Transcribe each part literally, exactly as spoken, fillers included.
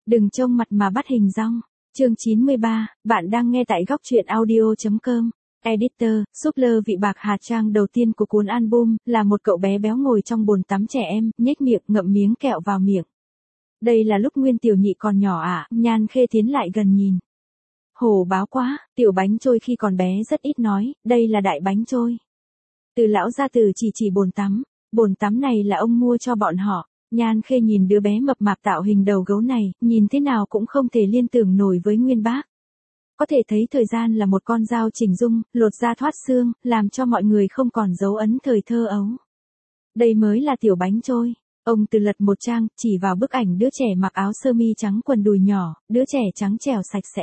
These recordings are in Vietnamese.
Đừng trông mặt mà bắt hình dong. Chương chín mươi ba, bạn đang nghe tại góc truyện audio chấm com. Editor, Super vị bạc hà trang đầu tiên của cuốn album, là một cậu bé béo ngồi trong bồn tắm trẻ em, nhếch miệng ngậm miếng kẹo vào miệng. Đây là lúc Nguyên Tiểu Nhị còn nhỏ à, Nhan Khê tiến lại gần nhìn. Hổ báo quá, tiểu bánh trôi khi còn bé rất ít nói, đây là đại bánh trôi. Từ lão gia từ chỉ chỉ bồn tắm, bồn tắm này là ông mua cho bọn họ. Nhan Khê nhìn đứa bé mập mạp tạo hình đầu gấu này, nhìn thế nào cũng không thể liên tưởng nổi với Nguyên Bác. Có thể thấy thời gian là một con dao chỉnh dung, lột da thoát xương, làm cho mọi người không còn dấu ấn thời thơ ấu. Đây mới là tiểu bánh trôi. Ông từ lật một trang, chỉ vào bức ảnh đứa trẻ mặc áo sơ mi trắng quần đùi nhỏ, đứa trẻ trắng trẻo sạch sẽ.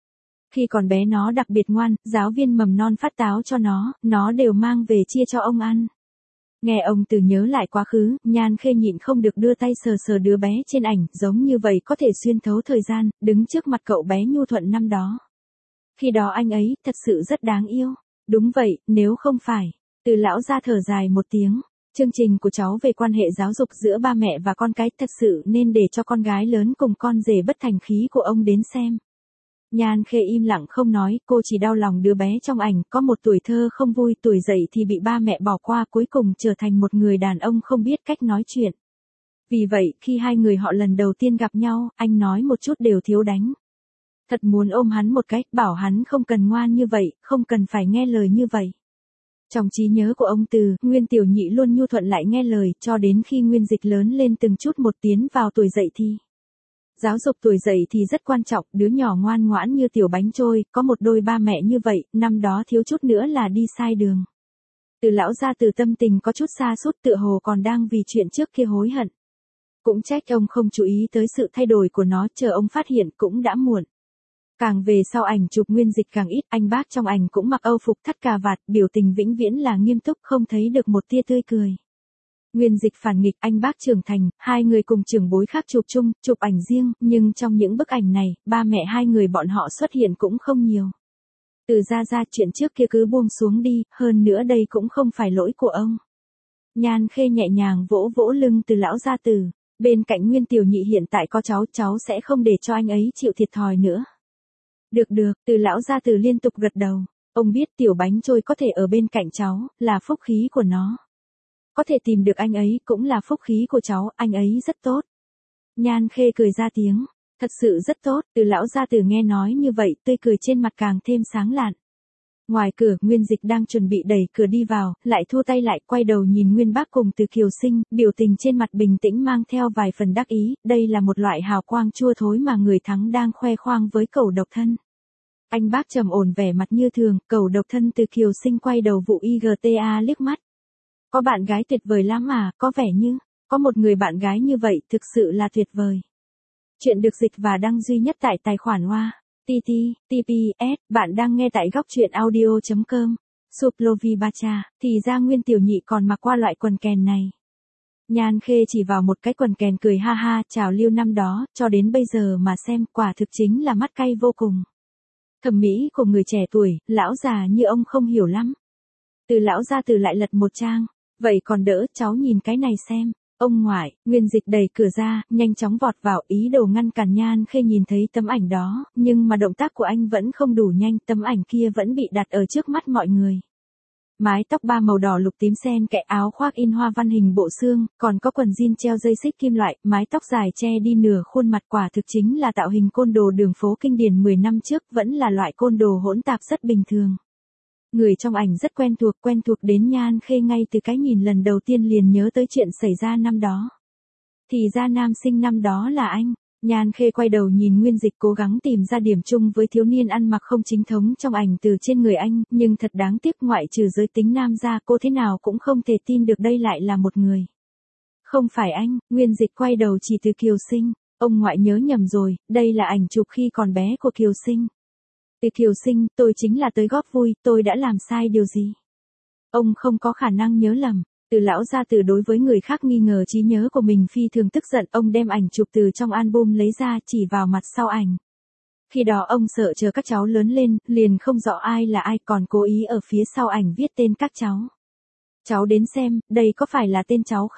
Khi còn bé nó đặc biệt ngoan, giáo viên mầm non phát táo cho nó, nó đều mang về chia cho ông ăn. Nghe ông từ nhớ lại quá khứ, Nhan Khê nhịn không được đưa tay sờ sờ đứa bé trên ảnh, giống như vậy có thể xuyên thấu thời gian, đứng trước mặt cậu bé nhu thuận năm đó. Khi đó anh ấy, thật sự rất đáng yêu. Đúng vậy, nếu không phải. Từ lão ra thở dài một tiếng. Chương trình của cháu về quan hệ giáo dục giữa ba mẹ và con cái thật sự nên để cho con gái lớn cùng con rể bất thành khí của ông đến xem. Nhan Khê im lặng không nói, cô chỉ đau lòng đứa bé trong ảnh, có một tuổi thơ không vui, tuổi dậy thì bị ba mẹ bỏ qua, cuối cùng trở thành một người đàn ông không biết cách nói chuyện. Vì vậy, khi hai người họ lần đầu tiên gặp nhau, anh nói một chút đều thiếu đánh. Thật muốn ôm hắn một cái, bảo hắn không cần ngoan như vậy, không cần phải nghe lời như vậy. Trong trí nhớ của ông Từ, Nguyên Tiểu Nhị luôn nhu thuận lại nghe lời, cho đến khi Nguyên Dịch lớn lên từng chút một tiến vào tuổi dậy thì. Giáo dục tuổi dậy thì rất quan trọng, đứa nhỏ ngoan ngoãn như tiểu bánh trôi, có một đôi ba mẹ như vậy, năm đó thiếu chút nữa là đi sai đường. Từ lão ra từ tâm tình có chút xa sút, tựa hồ còn đang vì chuyện trước kia hối hận. Cũng trách ông không chú ý tới sự thay đổi của nó, chờ ông phát hiện cũng đã muộn. Càng về sau ảnh chụp Nguyên Dịch càng ít, anh bác trong ảnh cũng mặc âu phục thắt cà vạt, biểu tình vĩnh viễn là nghiêm túc, không thấy được một tia tươi cười. Nguyên Dịch phản nghịch, anh bác trưởng thành, hai người cùng trưởng bối khác chụp chung, chụp ảnh riêng, nhưng trong những bức ảnh này, ba mẹ hai người bọn họ xuất hiện cũng không nhiều. Từ ra ra chuyện trước kia cứ buông xuống đi, hơn nữa đây cũng không phải lỗi của ông. Nhan Khê nhẹ nhàng vỗ vỗ lưng Từ lão gia tử, bên cạnh Nguyên Tiểu Nhị hiện tại có cháu, cháu sẽ không để cho anh ấy chịu thiệt thòi nữa. Được được, Từ lão gia tử liên tục gật đầu, ông biết tiểu bánh trôi có thể ở bên cạnh cháu, là phúc khí của nó. Có thể tìm được anh ấy cũng là phúc khí của cháu, anh ấy rất tốt. Nhan Khê cười ra tiếng, thật sự rất tốt, Từ lão gia tử nghe nói như vậy, tươi cười trên mặt càng thêm sáng lạn. Ngoài cửa, Nguyên Dịch đang chuẩn bị đẩy cửa đi vào, lại thu tay lại, quay đầu nhìn Nguyên Bác cùng Từ Kiều Sinh, biểu tình trên mặt bình tĩnh mang theo vài phần đắc ý, đây là một loại hào quang chua thối mà người thắng đang khoe khoang với cẩu độc thân. Anh bác trầm ổn vẻ mặt như thường, cẩu độc thân Từ Kiều Sinh quay đầu vụ i giê tê a liếc mắt. Có bạn gái tuyệt vời lắm à, có vẻ như, có một người bạn gái như vậy, thực sự là tuyệt vời. Chuyện được dịch và đăng duy nhất tại tài khoản Hoa, tê tê, tê pê ét, bạn đang nghe tại góc truyện audio chấm com. Suplovi Bacha, thì ra Nguyên Tiểu Nhị còn mặc qua loại quần kèn này. Nhan Khê chỉ vào một cái quần kèn cười ha ha, trào lưu năm đó, cho đến bây giờ mà xem, quả thực chính là mắt cay vô cùng. Thẩm mỹ của người trẻ tuổi, lão già như ông không hiểu lắm. Từ lão ra từ lại lật một trang. Vậy còn đỡ, cháu nhìn cái này xem. Ông ngoại, Nguyên Dịch đẩy cửa ra, nhanh chóng vọt vào, ý đồ ngăn cản Nhan Khê nhìn thấy tấm ảnh đó, nhưng mà động tác của anh vẫn không đủ nhanh, tấm ảnh kia vẫn bị đặt ở trước mắt mọi người. Mái tóc ba màu đỏ lục tím xen kẽ, áo khoác in hoa văn hình bộ xương, còn có quần jean treo dây xích kim loại, mái tóc dài che đi nửa khuôn mặt, quả thực chính là tạo hình côn đồ đường phố kinh điển mười năm trước, vẫn là loại côn đồ hỗn tạp rất bình thường. Người trong ảnh rất quen thuộc, quen thuộc đến Nhan Khê ngay từ cái nhìn lần đầu tiên liền nhớ tới chuyện xảy ra năm đó. Thì ra nam sinh năm đó là anh. Nhan Khê quay đầu nhìn Nguyên Dịch cố gắng tìm ra điểm chung với thiếu niên ăn mặc không chính thống trong ảnh từ trên người anh, nhưng thật đáng tiếc ngoại trừ giới tính nam ra, cô thế nào cũng không thể tin được đây lại là một người. Không phải anh, Nguyên Dịch quay đầu chỉ Từ Kiều Sinh, ông ngoại nhớ nhầm rồi, đây là ảnh chụp khi còn bé của Kiều Sinh. Từ Kiều Sinh, tôi chính là tới góp vui, tôi đã làm sai điều gì? Ông không có khả năng nhớ lầm. Từ lão gia từ đối với người khác nghi ngờ trí nhớ của mình phi thường tức giận, ông đem ảnh chụp từ trong album lấy ra chỉ vào mặt sau ảnh. Khi đó ông sợ chờ các cháu lớn lên, liền không rõ ai là ai, còn cố ý ở phía sau ảnh viết tên các cháu. Cháu đến xem, đây có phải là tên cháu không?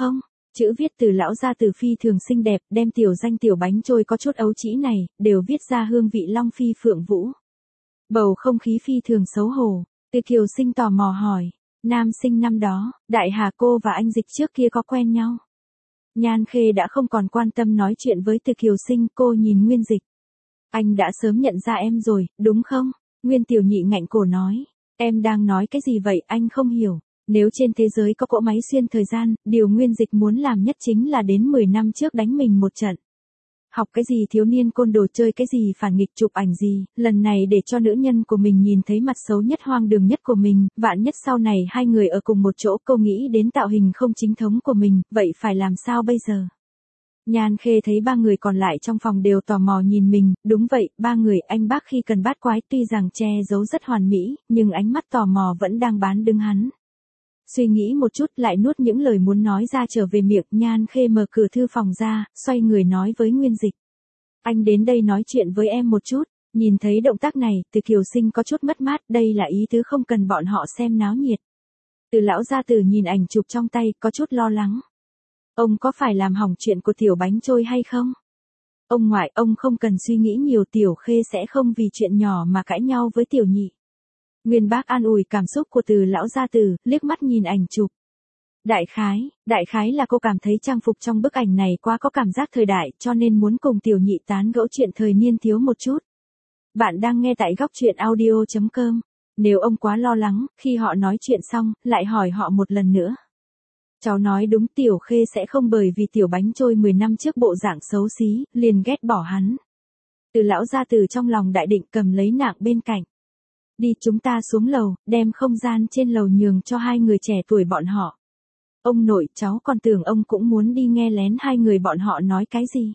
Chữ viết từ lão gia từ phi thường xinh đẹp, đem tiểu danh tiểu bánh trôi có chút ấu trĩ này, đều viết ra hương vị long phi phượng vũ. Bầu không khí phi thường xấu hổ, Từ Kiều Sinh tò mò hỏi, nam sinh năm đó, Đại Hà cô và anh Dịch trước kia có quen nhau? Nhan Khê đã không còn quan tâm nói chuyện với Từ Kiều Sinh, cô nhìn Nguyên Dịch. Anh đã sớm nhận ra em rồi, đúng không? Nguyên Tiểu Nhị ngạnh cổ nói, em đang nói cái gì vậy, anh không hiểu. Nếu trên thế giới có cỗ máy xuyên thời gian, điều Nguyên Dịch muốn làm nhất chính là đến mười năm trước đánh mình một trận. Học cái gì thiếu niên côn đồ, chơi cái gì phản nghịch, chụp ảnh gì, lần này để cho nữ nhân của mình nhìn thấy mặt xấu nhất hoang đường nhất của mình, vạn nhất sau này hai người ở cùng một chỗ, cô nghĩ đến tạo hình không chính thống của mình, vậy phải làm sao bây giờ? Nhan Khê thấy ba người còn lại trong phòng đều tò mò nhìn mình, đúng vậy, ba người anh bác khi cần bát quái tuy rằng che giấu rất hoàn mỹ, nhưng ánh mắt tò mò vẫn đang bán đứng hắn. Suy nghĩ một chút lại nuốt những lời muốn nói ra trở về miệng, Nhan Khê mở cửa thư phòng ra, xoay người nói với Nguyên Dịch. Anh đến đây nói chuyện với em một chút, nhìn thấy động tác này, Từ Kiều Sinh có chút mất mát, đây là ý tứ không cần bọn họ xem náo nhiệt. Từ lão gia tử nhìn ảnh chụp trong tay, có chút lo lắng. Ông có phải làm hỏng chuyện của tiểu bánh trôi hay không? Ông ngoại, ông không cần suy nghĩ nhiều, Tiểu Khê sẽ không vì chuyện nhỏ mà cãi nhau với Tiểu Nhị. Nguyên Bác an ủi cảm xúc của Từ lão gia tử, liếc mắt nhìn ảnh chụp. Đại khái, đại khái là cô cảm thấy trang phục trong bức ảnh này quá có cảm giác thời đại, cho nên muốn cùng Tiểu Nhị tán gẫu chuyện thời niên thiếu một chút. Bạn đang nghe tại góc truyện audio chấm com. Nếu ông quá lo lắng, khi họ nói chuyện xong, lại hỏi họ một lần nữa. Cháu nói đúng, Tiểu Khê sẽ không bởi vì tiểu bánh trôi mười năm trước bộ dạng xấu xí, liền ghét bỏ hắn. Từ lão gia tử trong lòng đại định cầm lấy nạng bên cạnh. Đi, chúng ta xuống lầu, đem không gian trên lầu nhường cho hai người trẻ tuổi bọn họ. Ông nội, cháu còn tưởng ông cũng muốn đi nghe lén hai người bọn họ nói cái gì.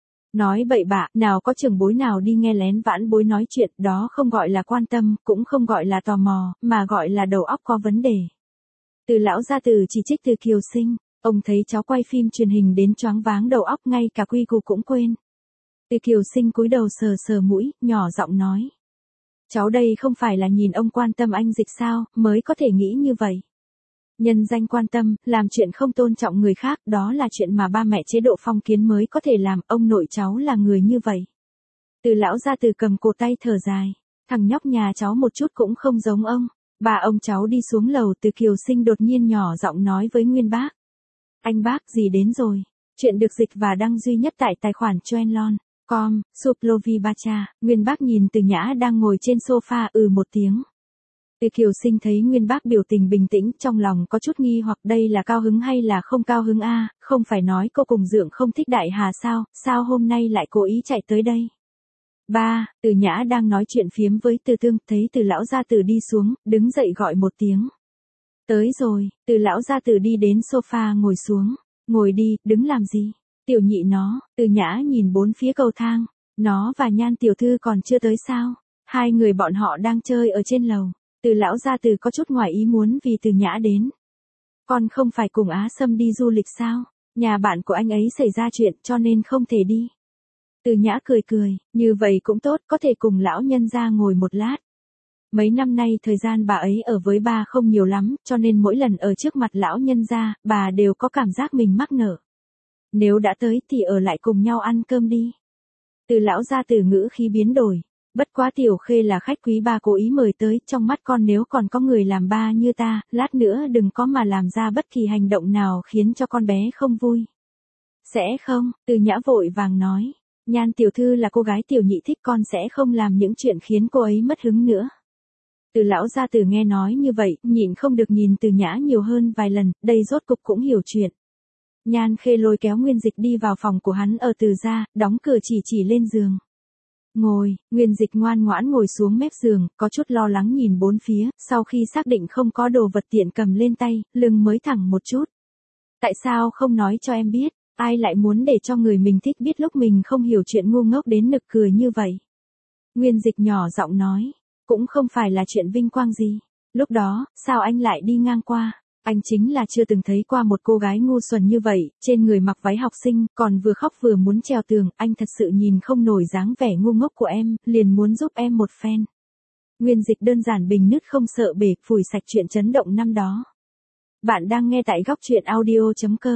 Nói bậy bạ, nào có trưởng bối nào đi nghe lén vãn bối nói chuyện, đó không gọi là quan tâm, cũng không gọi là tò mò, mà gọi là đầu óc có vấn đề. Từ lão gia tử chỉ trích Từ Kiều Sinh, ông thấy cháu quay phim truyền hình đến choáng váng đầu óc, ngay cả quy củ cũng quên. Từ Kiều Sinh cúi đầu sờ sờ mũi, nhỏ giọng nói. Cháu đây không phải là nhìn ông quan tâm anh Dịch sao, mới có thể nghĩ như vậy. Nhân danh quan tâm, làm chuyện không tôn trọng người khác, đó là chuyện mà ba mẹ chế độ phong kiến mới có thể làm, ông nội cháu là người như vậy. Từ lão gia tử cầm cổ tay thở dài, thằng nhóc nhà cháu một chút cũng không giống ông. Bà ông cháu đi xuống lầu, Từ Kiều Sinh đột nhiên nhỏ giọng nói với Nguyên Bác. Anh bác, gì đến rồi? Chuyện được dịch và đăng duy nhất tại tài khoản Choenlon. Com, Suplovi Bacha, Nguyên Bác nhìn Từ Nhã đang ngồi trên sofa, ừ một tiếng. Từ Kiều Sinh thấy Nguyên Bác biểu tình bình tĩnh, trong lòng có chút nghi hoặc đây là cao hứng hay là không cao hứng a, không phải nói cô cùng Dượng không thích Đại Hà sao, sao hôm nay lại cố ý chạy tới đây? Ba, Từ Nhã đang nói chuyện phiếm với Từ Tương, thấy Từ lão gia tử đi xuống, đứng dậy gọi một tiếng. Tới rồi, Từ lão gia tử đi đến sofa ngồi xuống, ngồi đi, đứng làm gì? Tiểu Nhị nó, Từ Nhã nhìn bốn phía cầu thang, nó và Nhan tiểu thư còn chưa tới sao? Hai người bọn họ đang chơi ở trên lầu. Từ lão gia tử có chút ngoài ý muốn vì Từ Nhã đến. Con không phải cùng Á Sâm đi du lịch sao? Nhà bạn của anh ấy xảy ra chuyện cho nên không thể đi. Từ Nhã cười cười, như vậy cũng tốt, có thể cùng lão nhân gia ngồi một lát. Mấy năm nay thời gian bà ấy ở với ba không nhiều lắm, cho nên mỗi lần ở trước mặt lão nhân gia, bà đều có cảm giác mình mắc nợ. Nếu đã tới thì ở lại cùng nhau ăn cơm đi. Từ lão gia tử ngữ khí biến đổi. Bất quá Tiểu Khê là khách quý ba cố ý mời tới, trong mắt con nếu còn có người làm ba như ta, lát nữa đừng có mà làm ra bất kỳ hành động nào khiến cho con bé không vui. Sẽ không, Từ Nhã vội vàng nói. Nhan tiểu thư là cô gái Tiểu Nhị thích, con sẽ không làm những chuyện khiến cô ấy mất hứng nữa. Từ lão gia tử nghe nói như vậy, nhịn không được nhìn Từ Nhã nhiều hơn vài lần, đây rốt cục cũng hiểu chuyện. Nhan Khê lôi kéo Nguyên Dịch đi vào phòng của hắn ở Từ gia, đóng cửa chỉ chỉ lên giường. Ngồi, Nguyên Dịch ngoan ngoãn ngồi xuống mép giường, có chút lo lắng nhìn bốn phía, sau khi xác định không có đồ vật tiện cầm lên tay, lưng mới thẳng một chút. Tại sao không nói cho em biết, ai lại muốn để cho người mình thích biết lúc mình không hiểu chuyện ngu ngốc đến nực cười như vậy? Nguyên Dịch nhỏ giọng nói, cũng không phải là chuyện vinh quang gì. Lúc đó, sao anh lại đi ngang qua? Anh chính là chưa từng thấy qua một cô gái ngu xuẩn như vậy, trên người mặc váy học sinh, còn vừa khóc vừa muốn trèo tường, anh thật sự nhìn không nổi dáng vẻ ngu ngốc của em, liền muốn giúp em một phen. Nguyên Dịch đơn giản bình nứt không sợ bể, phủi sạch chuyện chấn động năm đó. Bạn đang nghe tại góc truyện audio chấm com.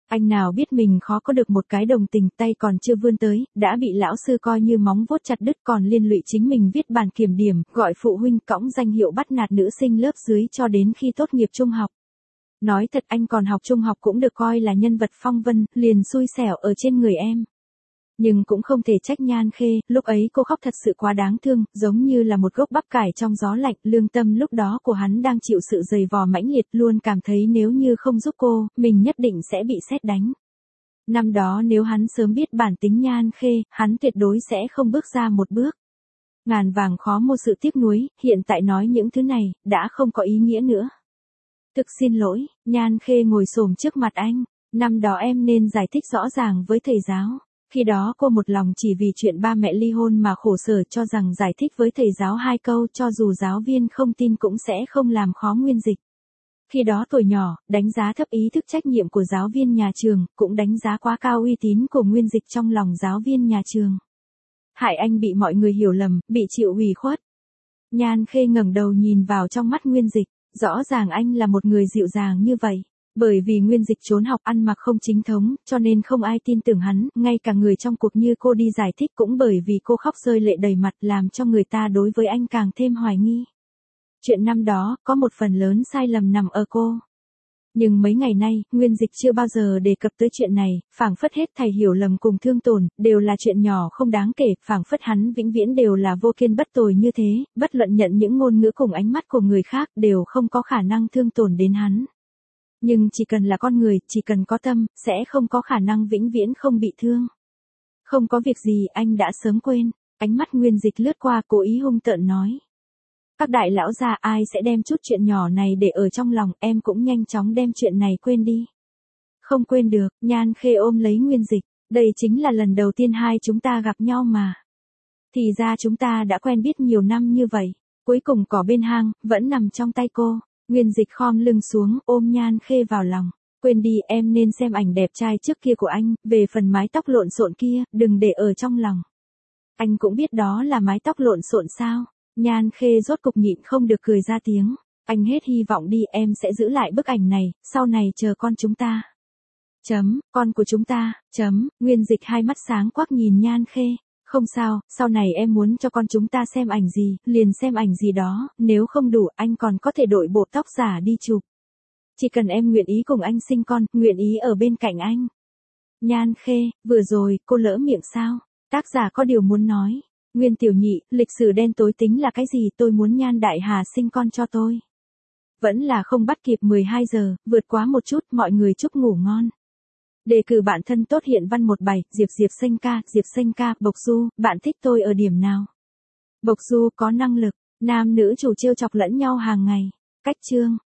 Anh nào biết mình khó có được một cái đồng tình, tay còn chưa vươn tới, đã bị lão sư coi như móng vuốt chặt đứt, còn liên lụy chính mình viết bản kiểm điểm, gọi phụ huynh cõng danh hiệu bắt nạt nữ sinh lớp dưới cho đến khi tốt nghiệp trung học. Nói thật anh còn học trung học cũng được coi là nhân vật phong vân, liền xui xẻo ở trên người em. Nhưng cũng không thể trách Nhan Khê, lúc ấy cô khóc thật sự quá đáng thương, giống như là một gốc bắp cải trong gió lạnh, lương tâm lúc đó của hắn đang chịu sự dày vò mãnh liệt, luôn cảm thấy nếu như không giúp cô, mình nhất định sẽ bị sét đánh. Năm đó nếu hắn sớm biết bản tính Nhan Khê, hắn tuyệt đối sẽ không bước ra một bước. Ngàn vàng khó mua sự tiếc nuối, hiện tại nói những thứ này, đã không có ý nghĩa nữa. Thực xin lỗi, Nhan Khê ngồi xổm trước mặt anh, năm đó em nên giải thích rõ ràng với thầy giáo. Khi đó cô một lòng chỉ vì chuyện ba mẹ ly hôn mà khổ sở, cho rằng giải thích với thầy giáo hai câu cho dù giáo viên không tin cũng sẽ không làm khó Nguyên Dịch. Khi đó tuổi nhỏ, đánh giá thấp ý thức trách nhiệm của giáo viên nhà trường, cũng đánh giá quá cao uy tín của Nguyên Dịch trong lòng giáo viên nhà trường. Hại anh bị mọi người hiểu lầm, bị chịu ủy khuất. Nhan Khê ngẩng đầu nhìn vào trong mắt Nguyên Dịch, rõ ràng anh là một người dịu dàng như vậy. Bởi vì Nguyên Dịch trốn học ăn mặc không chính thống, cho nên không ai tin tưởng hắn, ngay cả người trong cuộc như cô đi giải thích cũng bởi vì cô khóc rơi lệ đầy mặt làm cho người ta đối với anh càng thêm hoài nghi. Chuyện năm đó, có một phần lớn sai lầm nằm ở cô. Nhưng mấy ngày nay, Nguyên Dịch chưa bao giờ đề cập tới chuyện này, phảng phất hết thảy hiểu lầm cùng thương tổn, đều là chuyện nhỏ không đáng kể, phảng phất hắn vĩnh viễn đều là vô kiên bất tồi như thế, bất luận nhận những ngôn ngữ cùng ánh mắt của người khác đều không có khả năng thương tổn đến hắn. Nhưng chỉ cần là con người, chỉ cần có tâm, sẽ không có khả năng vĩnh viễn không bị thương. Không có việc gì, anh đã sớm quên. Ánh mắt Nguyên Dịch lướt qua, cố ý hung tợn nói. Các đại lão già ai sẽ đem chút chuyện nhỏ này để ở trong lòng, em cũng nhanh chóng đem chuyện này quên đi. Không quên được, Nhan Khê ôm lấy Nguyên Dịch, đây chính là lần đầu tiên hai chúng ta gặp nhau mà. Thì ra chúng ta đã quen biết nhiều năm như vậy, cuối cùng cỏ bên hang, vẫn nằm trong tay cô. Nguyên Dịch khom lưng xuống, ôm Nhan Khê vào lòng. Quên đi, em nên xem ảnh đẹp trai trước kia của anh, về phần mái tóc lộn xộn kia, đừng để ở trong lòng. Anh cũng biết đó là mái tóc lộn xộn sao? Nhan Khê rốt cục nhịn không được cười ra tiếng. Anh hết hy vọng đi, em sẽ giữ lại bức ảnh này, sau này chờ con chúng ta. Chấm, con của chúng ta, chấm, Nguyên Dịch hai mắt sáng quắc nhìn Nhan Khê. Không sao, sau này em muốn cho con chúng ta xem ảnh gì, liền xem ảnh gì đó, nếu không đủ anh còn có thể đổi bộ tóc giả đi chụp. Chỉ cần em nguyện ý cùng anh sinh con, nguyện ý ở bên cạnh anh. Nhan Khê, vừa rồi, cô lỡ miệng sao? Tác giả có điều muốn nói. Nguyên Tiểu Nhị, lịch sử đen tối tính là cái gì, tôi muốn Nhan Đại Hà sinh con cho tôi. Vẫn là không bắt kịp mười hai giờ, vượt quá một chút, mọi người chúc ngủ ngon. Đề cử bạn thân tốt hiện văn một bài, Diệp Diệp Xanh ca, Diệp Xanh ca, Bộc Du, bạn thích tôi ở điểm nào? Bộc Du có năng lực, nam nữ chủ trêu chọc lẫn nhau hàng ngày. Cách chương